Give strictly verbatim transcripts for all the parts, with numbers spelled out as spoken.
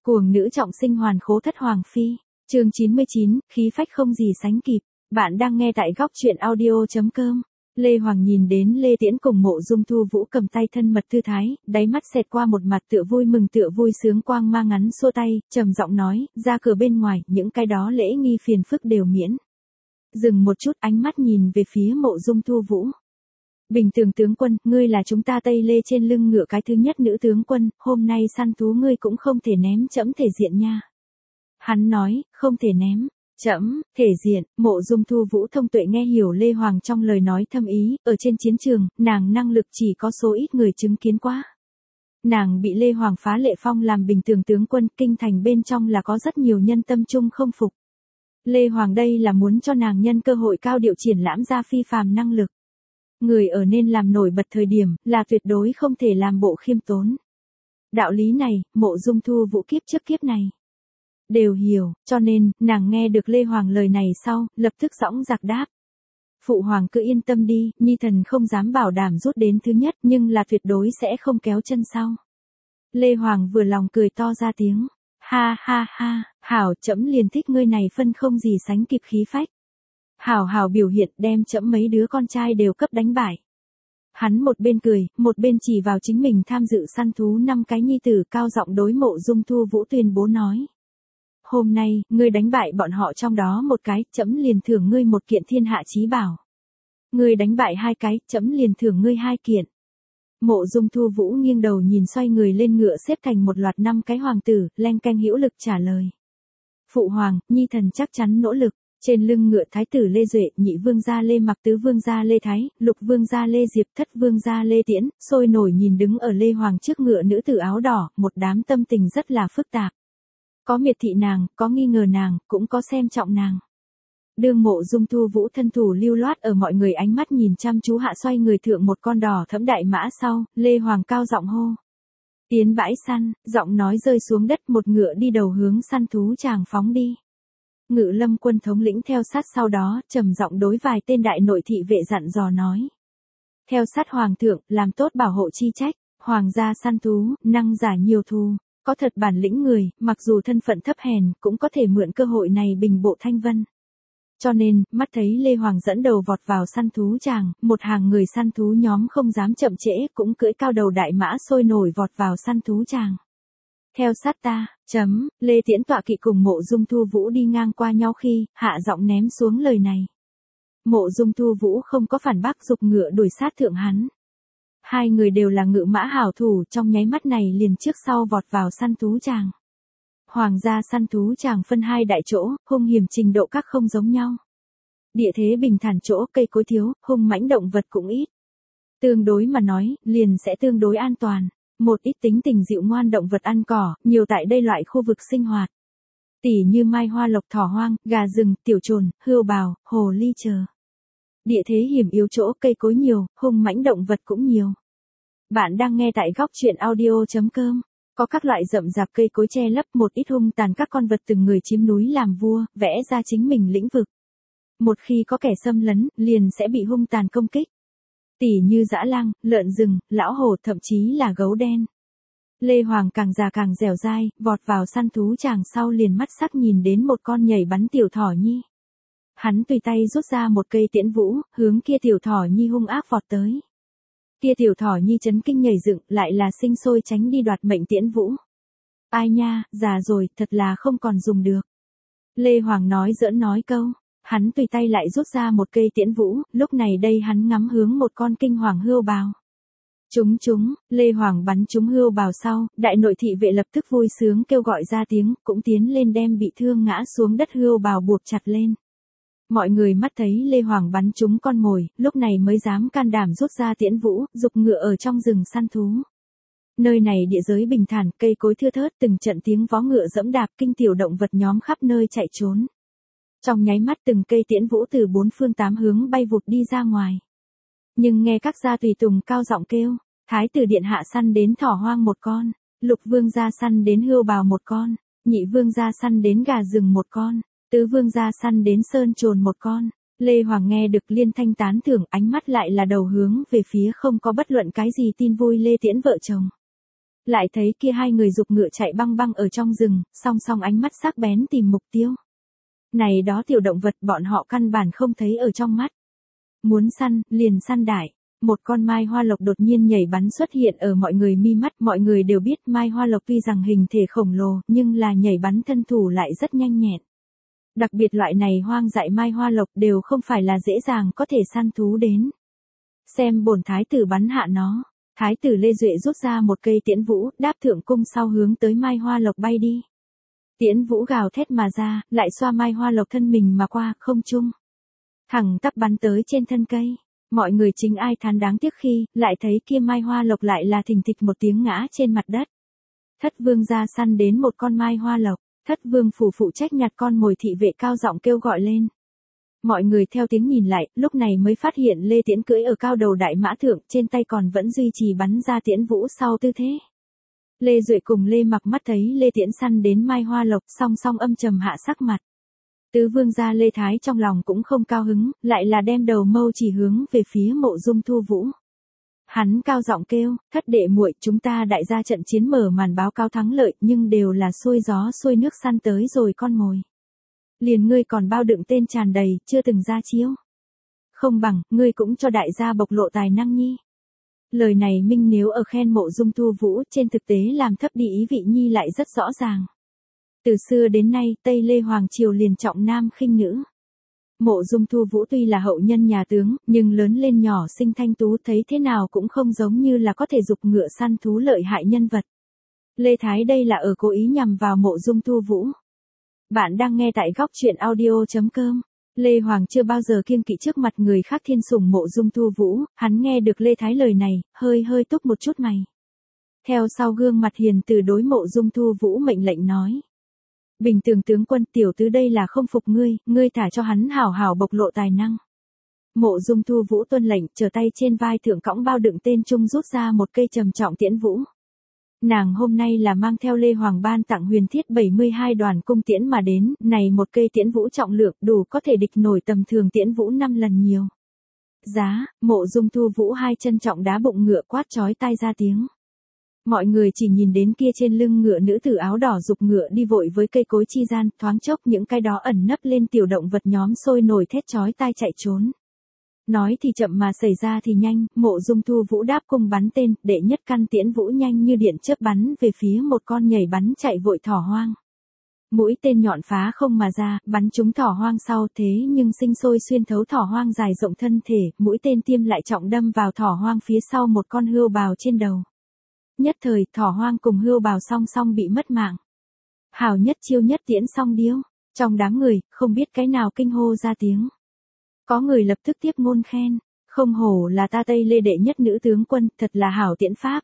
Cuồng nữ trọng sinh hoàn khố thất hoàng phi. Chương chín mươi chín, khí phách không gì sánh kịp. Bạn đang nghe tại góc truyện audio chấm com. Lê Hoàng nhìn đến Lê Tiễn cùng Mộ Dung Thu Vũ cầm tay thân mật thư thái, đáy mắt xẹt qua một mặt tựa vui mừng tựa vui sướng quang mang ngắn xua tay, trầm giọng nói, ra cửa bên ngoài, những cái đó lễ nghi phiền phức đều miễn. Dừng một chút, ánh mắt nhìn về phía Mộ Dung Thu Vũ. Bình Tường tướng quân, ngươi là chúng ta Tây Lê trên lưng ngựa cái thứ nhất nữ tướng quân, hôm nay săn thú ngươi cũng không thể ném trẫm thể diện nha. Hắn nói, không thể ném. Trẫm, thể diện. Mộ Dung Thu Vũ thông tuệ nghe hiểu Lê Hoàng trong lời nói thâm ý, ở trên chiến trường, nàng năng lực chỉ có số ít người chứng kiến quá. Nàng bị Lê Hoàng phá lệ phong làm Bình Tường tướng quân, kinh thành bên trong là có rất nhiều nhân tâm chung không phục. Lê Hoàng đây là muốn cho nàng nhân cơ hội cao điệu triển lãm ra phi phàm năng lực. Người ở nên làm nổi bật thời điểm, là tuyệt đối không thể làm bộ khiêm tốn. Đạo lý này, Mộ Dung Thu Vũ kiếp trước kiếp này đều hiểu, cho nên, nàng nghe được Lê Hoàng lời này sau, lập tức dõng dạc đáp. Phụ hoàng cứ yên tâm đi, nhi thần không dám bảo đảm rút đến thứ nhất, nhưng là tuyệt đối sẽ không kéo chân sau. Lê Hoàng vừa lòng cười to ra tiếng. Ha ha ha, hảo, trẫm liền thích ngươi này phân không gì sánh kịp khí phách. Hảo hảo biểu hiện đem trẫm mấy đứa con trai đều cấp đánh bại. Hắn một bên cười, một bên chỉ vào chính mình tham dự săn thú năm cái nhi tử cao giọng đối Mộ Dung Thu Vũ tuyên bố nói. Hôm nay, ngươi đánh bại bọn họ trong đó một cái, trẫm liền thưởng ngươi một kiện thiên hạ chí bảo. Ngươi đánh bại hai cái, trẫm liền thưởng ngươi hai kiện. Mộ Dung Thu Vũ nghiêng đầu nhìn xoay người lên ngựa xếp thành một loạt năm cái hoàng tử, leng keng hữu lực trả lời. Phụ hoàng, nhi thần chắc chắn nỗ lực. Trên lưng ngựa thái tử Lê Duệ, nhị vương gia Lê Mặc, tứ vương gia Lê Thái, lục vương gia Lê Diệp, thất vương gia Lê Tiễn, sôi nổi nhìn đứng ở Lê Hoàng trước ngựa nữ tử áo đỏ, một đám tâm tình rất là phức tạp. Có miệt thị nàng, có nghi ngờ nàng, cũng có xem trọng nàng. Đương Mộ Dung Thu Vũ thân thủ lưu loát ở mọi người ánh mắt nhìn chăm chú hạ xoay người thượng một con đỏ thẫm đại mã sau, Lê Hoàng cao giọng hô. Tiến bãi săn, giọng nói rơi xuống đất, một ngựa đi đầu hướng săn thú chàng phóng đi. Ngự lâm quân thống lĩnh theo sát sau đó, trầm giọng đối vài tên đại nội thị vệ dặn dò nói. Theo sát hoàng thượng, làm tốt bảo hộ chi trách, hoàng gia săn thú, năng giả nhiều thù, có thật bản lĩnh người, mặc dù thân phận thấp hèn, cũng có thể mượn cơ hội này bình bộ thanh vân. Cho nên, mắt thấy Lê Hoàng dẫn đầu vọt vào săn thú chàng, một hàng người săn thú nhóm không dám chậm trễ, cũng cưỡi cao đầu đại mã sôi nổi vọt vào săn thú chàng. Theo sát ta, chấm, Lê Tiễn tọa kỵ cùng Mộ Dung Thu Vũ đi ngang qua nhau khi, hạ giọng ném xuống lời này. Mộ Dung Thu Vũ không có phản bác dục ngựa đuổi sát thượng hắn. Hai người đều là ngự mã hảo thủ, trong nháy mắt này liền trước sau vọt vào săn thú chàng. Hoàng gia săn thú chàng phân hai đại chỗ, hung hiểm trình độ các không giống nhau. Địa thế bình thản chỗ, cây cối thiếu, hung mãnh động vật cũng ít. Tương đối mà nói, liền sẽ tương đối an toàn. Một ít tính tình dịu ngoan động vật ăn cỏ, nhiều tại đây loại khu vực sinh hoạt. Tỉ như mai hoa lộc thỏ hoang, gà rừng, tiểu trồn, hươu bào, hồ ly chờ. Địa thế hiểm yếu chỗ cây cối nhiều, hung mãnh động vật cũng nhiều. Bạn đang nghe tại góc truyện audio chấm com. Có các loại rậm rạp cây cối che lấp, một ít hung tàn các con vật từng người chiếm núi làm vua, vẽ ra chính mình lĩnh vực. Một khi có kẻ xâm lấn, liền sẽ bị hung tàn công kích. Tỉ như dã lang, lợn rừng, lão hổ, thậm chí là gấu đen. Lê Hoàng càng già càng dẻo dai, vọt vào săn thú chàng sau liền mắt sắc nhìn đến một con nhảy bắn tiểu thỏ nhi. Hắn tùy tay rút ra một cây tiễn vũ, hướng kia tiểu thỏ nhi hung ác vọt tới. Kia tiểu thỏ nhi chấn kinh nhảy dựng, lại là sinh sôi tránh đi đoạt mệnh tiễn vũ. Ai nha, già rồi, thật là không còn dùng được. Lê Hoàng nói giỡn nói câu. Hắn tùy tay lại rút ra một cây tiễn vũ, lúc này đây hắn ngắm hướng một con kinh hoàng hươu bào. Chúng chúng, Lê Hoàng bắn chúng hươu bào sau, đại nội thị vệ lập tức vui sướng kêu gọi ra tiếng, cũng tiến lên đem bị thương ngã xuống đất hươu bào buộc chặt lên. Mọi người mắt thấy Lê Hoàng bắn chúng con mồi, lúc này mới dám can đảm rút ra tiễn vũ, dục ngựa ở trong rừng săn thú. Nơi này địa giới bình thản, cây cối thưa thớt, từng trận tiếng vó ngựa dẫm đạp, kinh tiểu động vật nhóm khắp nơi chạy trốn. Trong nháy mắt từng cây tiễn vũ từ bốn phương tám hướng bay vụt đi ra ngoài. Nhưng nghe các gia tùy tùng cao giọng kêu, thái tử điện hạ săn đến thỏ hoang một con, lục vương gia săn đến hươu bào một con, nhị vương gia săn đến gà rừng một con, tứ vương gia săn đến sơn trồn một con. Lê Hoàng nghe được liên thanh tán thưởng, ánh mắt lại là đầu hướng về phía không có bất luận cái gì tin vui Lê Tiễn vợ chồng. Lại thấy kia hai người giục ngựa chạy băng băng ở trong rừng, song song ánh mắt sắc bén tìm mục tiêu. Này đó tiểu động vật bọn họ căn bản không thấy ở trong mắt. Muốn săn, liền săn đại. Một con mai hoa lộc đột nhiên nhảy bắn xuất hiện ở mọi người mi mắt. Mọi người đều biết mai hoa lộc tuy rằng hình thể khổng lồ, nhưng là nhảy bắn thân thủ lại rất nhanh nhẹn. Đặc biệt loại này hoang dại mai hoa lộc đều không phải là dễ dàng có thể săn thú đến. Xem bổn thái tử bắn hạ nó. Thái tử Lê Duệ rút ra một cây tiễn vũ, đáp thượng cung sau hướng tới mai hoa lộc bay đi. Tiễn vũ gào thét mà ra, lại xoa mai hoa lộc thân mình mà qua, không trung. Thẳng tắp bắn tới trên thân cây. Mọi người chính ai thán đáng tiếc khi, lại thấy kia mai hoa lộc lại là thình thịch một tiếng ngã trên mặt đất. Thất vương ra săn đến một con mai hoa lộc, thất vương phủ phụ trách nhặt con mồi thị vệ cao giọng kêu gọi lên. Mọi người theo tiếng nhìn lại, lúc này mới phát hiện Lê Tiễn cưỡi ở cao đầu đại mã thượng, trên tay còn vẫn duy trì bắn ra tiễn vũ sau tư thế. Lê Duệ cùng Lê Mặc mắt thấy Lê Tiễn săn đến mai hoa lộc, song song âm trầm hạ sắc mặt. Tứ vương gia Lê Thái trong lòng cũng không cao hứng, lại là đem đầu mâu chỉ hướng về phía Mộ Dung Thu Vũ. Hắn cao giọng kêu, thất đệ muội, chúng ta đại gia trận chiến mở màn báo cáo thắng lợi, nhưng đều là xuôi gió xuôi nước săn tới rồi con mồi. Liền ngươi còn bao đựng tên tràn đầy, chưa từng ra chiếu. Không bằng, ngươi cũng cho đại gia bộc lộ tài năng nhi. Lời này minh nếu ở khen Mộ Dung Thu Vũ, trên thực tế làm thấp đi ý vị nhi lại rất rõ ràng. Từ xưa đến nay, Tây Lê Hoàng Triều liền trọng nam khinh nữ. Mộ Dung Thu Vũ tuy là hậu nhân nhà tướng, nhưng lớn lên nhỏ xinh thanh tú, thấy thế nào cũng không giống như là có thể giục ngựa săn thú lợi hại nhân vật. Lê Thái đây là ở cố ý nhằm vào Mộ Dung Thu Vũ. Bạn đang nghe tại góc truyện audio chấm com. Lê Hoàng chưa bao giờ kiêng kỵ trước mặt người khác thiên sủng Mộ Dung Thu Vũ, hắn nghe được Lê Thái lời này, hơi hơi túc một chút mày. Theo sau gương mặt hiền từ đối Mộ Dung Thu Vũ mệnh lệnh nói. Bình tường tướng quân, tiểu tứ đây là không phục ngươi, ngươi thả cho hắn hảo hảo bộc lộ tài năng. Mộ Dung Thu Vũ tuân lệnh, trở tay trên vai thượng cõng bao đựng tên trung rút ra một cây trầm trọng tiễn vũ. Nàng hôm nay là mang theo Lê Hoàng ban tặng huyền thiết bảy mươi hai đoàn cung tiễn mà đến, này một cây tiễn vũ trọng lượng đủ có thể địch nổi tầm thường tiễn vũ năm lần nhiều. Giá, Mộ Dung Thu Vũ hai chân trọng đá bụng ngựa quát chói tai ra tiếng. Mọi người chỉ nhìn đến kia trên lưng ngựa nữ tử áo đỏ giục ngựa đi vội với cây cối chi gian, thoáng chốc những cái đó ẩn nấp lên tiểu động vật nhóm sôi nổi thét chói tai chạy trốn. Nói thì chậm mà xảy ra thì nhanh, Mộ Dung Thu Vũ đáp cung bắn tên, đệ nhất căn tiễn vũ nhanh như điện chớp bắn về phía một con nhảy bắn chạy vội thỏ hoang. Mũi tên nhọn phá không mà ra, bắn trúng thỏ hoang sau thế nhưng sinh sôi xuyên thấu thỏ hoang dài rộng thân thể, mũi tên tiêm lại trọng đâm vào thỏ hoang phía sau một con hươu bào trên đầu. Nhất thời, thỏ hoang cùng hươu bào song song bị mất mạng. Hảo nhất chiêu nhất tiễn song điêu, trong đám người, không biết cái nào kinh hô ra tiếng. Có người lập tức tiếp ngôn khen, không hổ là ta Tây Lê đệ nhất nữ tướng quân, thật là hảo tiễn pháp.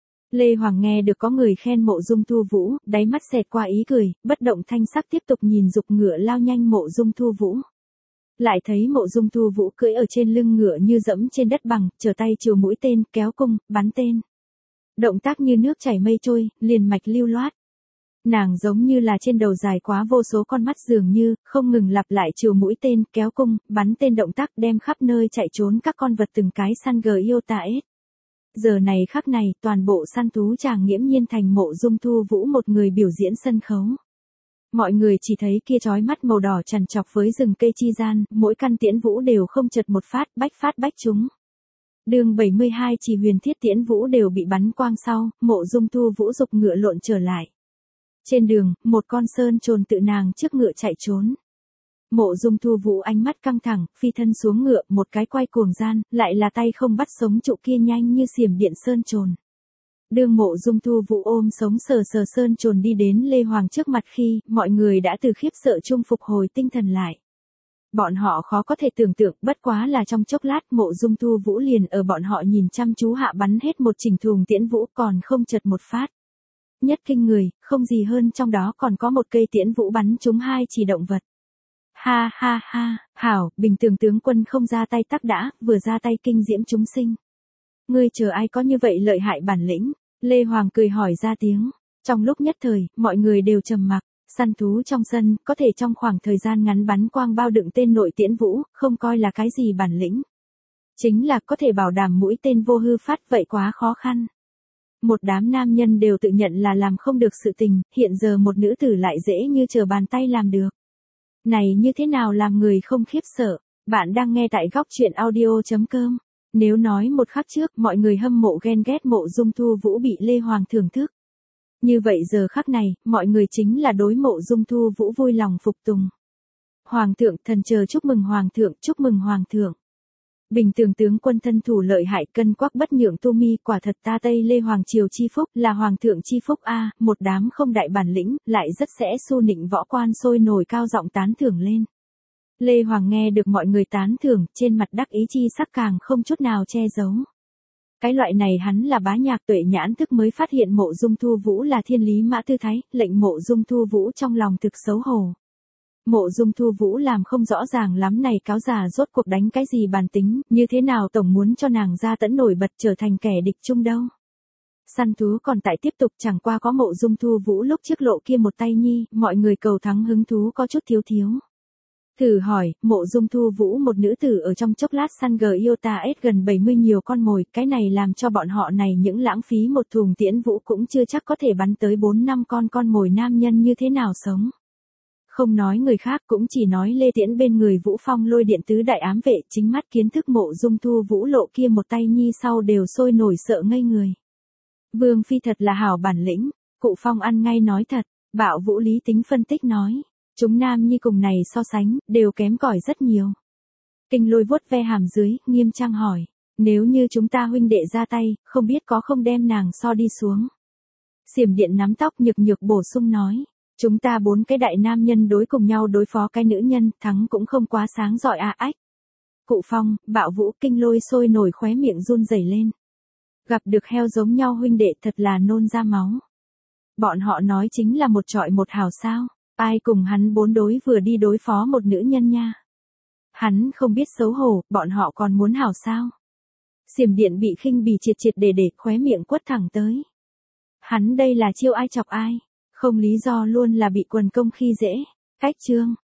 Lê Hoàng nghe được có người khen Mộ Dung Thu Vũ, đáy mắt xẹt qua ý cười, bất động thanh sắc tiếp tục nhìn giục ngựa lao nhanh Mộ Dung Thu Vũ. Lại thấy Mộ Dung Thu Vũ cưỡi ở trên lưng ngựa như dẫm trên đất bằng, trở tay chiều mũi tên, kéo cung, bắn tên. Động tác như nước chảy mây trôi, liền mạch lưu loát. Nàng giống như là trên đầu dài quá vô số con mắt dường như, không ngừng lặp lại chiều mũi tên, kéo cung, bắn tên động tác đem khắp nơi chạy trốn các con vật từng cái săn gờ yêu tà ết. Giờ này khắc này, toàn bộ săn thú chàng nghiễm nhiên thành Mộ Dung Thu Vũ một người biểu diễn sân khấu. Mọi người chỉ thấy kia chói mắt màu đỏ chằn chọc với rừng cây chi gian, mỗi căn tiễn vũ đều không chật một phát, bách phát bách trúng. Đường bảy mươi hai chỉ huyền thiết tiễn vũ đều bị bắn quang sau, Mộ Dung Thu Vũ giục ngựa lộn trở lại. Trên đường, một con sơn trồn tự nàng trước ngựa chạy trốn. Mộ Dung Thu Vũ ánh mắt căng thẳng, phi thân xuống ngựa, một cái quay cuồng gian, lại là tay không bắt sống trụ kia nhanh như xiềm điện sơn trồn. Đường Mộ Dung Thu Vũ ôm sống sờ sờ sơn trồn đi đến Lê Hoàng trước mặt khi, mọi người đã từ khiếp sợ chung phục hồi tinh thần lại. Bọn họ khó có thể tưởng tượng, bất quá là trong chốc lát Mộ Dung Thu Vũ liền ở bọn họ nhìn chăm chú hạ bắn hết một chỉnh thùng tiễn vũ còn không chật một phát. Nhất kinh người, không gì hơn trong đó còn có một cây tiễn vũ bắn trúng hai chỉ động vật. Ha ha ha, hảo, bình tường tướng quân không ra tay tắc đã, vừa ra tay kinh diễm chúng sinh. Ngươi chờ ai có như vậy lợi hại bản lĩnh? Lê Hoàng cười hỏi ra tiếng. Trong lúc nhất thời, mọi người đều trầm mặc. Săn thú trong sân, có thể trong khoảng thời gian ngắn bắn quang bao đựng tên nội tiễn vũ, không coi là cái gì bản lĩnh. Chính là có thể bảo đảm mũi tên vô hư phát vậy quá khó khăn. Một đám nam nhân đều tự nhận là làm không được sự tình, hiện giờ một nữ tử lại dễ như trở bàn tay làm được. Này như thế nào làm người không khiếp sợ? Bạn đang nghe tại góc truyện audio.com. Nếu nói một khắc trước mọi người hâm mộ ghen ghét Mộ Dung Thu Vũ bị Lê Hoàng thưởng thức. Như vậy giờ khắc này, mọi người chính là đối Mộ Dung Thu Vũ vui lòng phục tùng. Hoàng thượng, thần chờ chúc mừng Hoàng thượng, chúc mừng Hoàng thượng. Bình tường tướng quân thân thủ lợi hại, cân quắc bất nhượng tu mi, quả thật ta Tây Lê Hoàng triều chi phúc, là Hoàng thượng chi phúc a. Một đám không đại bản lĩnh, lại rất sẽ xu nịnh võ quan sôi nổi cao giọng tán thưởng lên. Lê Hoàng nghe được mọi người tán thưởng, trên mặt đắc ý chi sắc càng không chút nào che giấu. Cái loại này hắn là bá nhạc tuệ nhãn thức mới phát hiện Mộ Dung Thu Vũ là thiên lý mã tư thái, lệnh Mộ Dung Thu Vũ trong lòng thực xấu hổ. Mộ Dung Thu Vũ làm không rõ ràng lắm này cáo già rốt cuộc đánh cái gì bản tính, như thế nào tổng muốn cho nàng ra tẫn nổi bật trở thành kẻ địch chung đâu. Săn thú còn tại tiếp tục, chẳng qua có Mộ Dung Thu Vũ lúc trước lộ kia một tay nhi, mọi người cầu thắng hứng thú có chút thiếu thiếu. Thử hỏi, Mộ Dung Thu Vũ một nữ tử ở trong chốc lát săn gờ yêu ta ết gần bảy mươi nhiều con mồi, cái này làm cho bọn họ này những lãng phí một thùng tiễn vũ cũng chưa chắc có thể bắn tới bốn năm con con mồi nam nhân như thế nào sống. Không nói người khác, cũng chỉ nói Lê Tiễn bên người Vũ Phong lôi điện tứ đại ám vệ, chính mắt kiến thức Mộ Dung Thu Vũ lộ kia một tay nhi sau đều sôi nổi sợ ngây người. Vương phi thật là hảo bản lĩnh, Cụ Phong ăn ngay nói thật. Bạo Vũ lý tính phân tích nói, chúng nam nhi cùng này so sánh, đều kém cỏi rất nhiều. Kinh Lôi vuốt ve hàm dưới, nghiêm trang hỏi, nếu như chúng ta huynh đệ ra tay, không biết có không đem nàng so đi xuống. Xiểm Điện nắm tóc nhược nhược bổ sung nói, chúng ta bốn cái đại nam nhân đối cùng nhau đối phó cái nữ nhân, thắng cũng không quá sáng giỏi à ách. Cụ Phong, Bạo Vũ, Kinh Lôi sôi nổi khóe miệng run rẩy lên. Gặp được heo giống nhau huynh đệ thật là nôn ra máu. Bọn họ nói chính là một trọi một hào sao, ai cùng hắn bốn đối vừa đi đối phó một nữ nhân nha. Hắn không biết xấu hổ, bọn họ còn muốn hảo sao. Xiểm Điện bị khinh bỉ triệt triệt để để, khóe miệng quất thẳng tới. Hắn đây là chiêu ai chọc ai, không lý do luôn là bị quần công khi dễ. Cách chương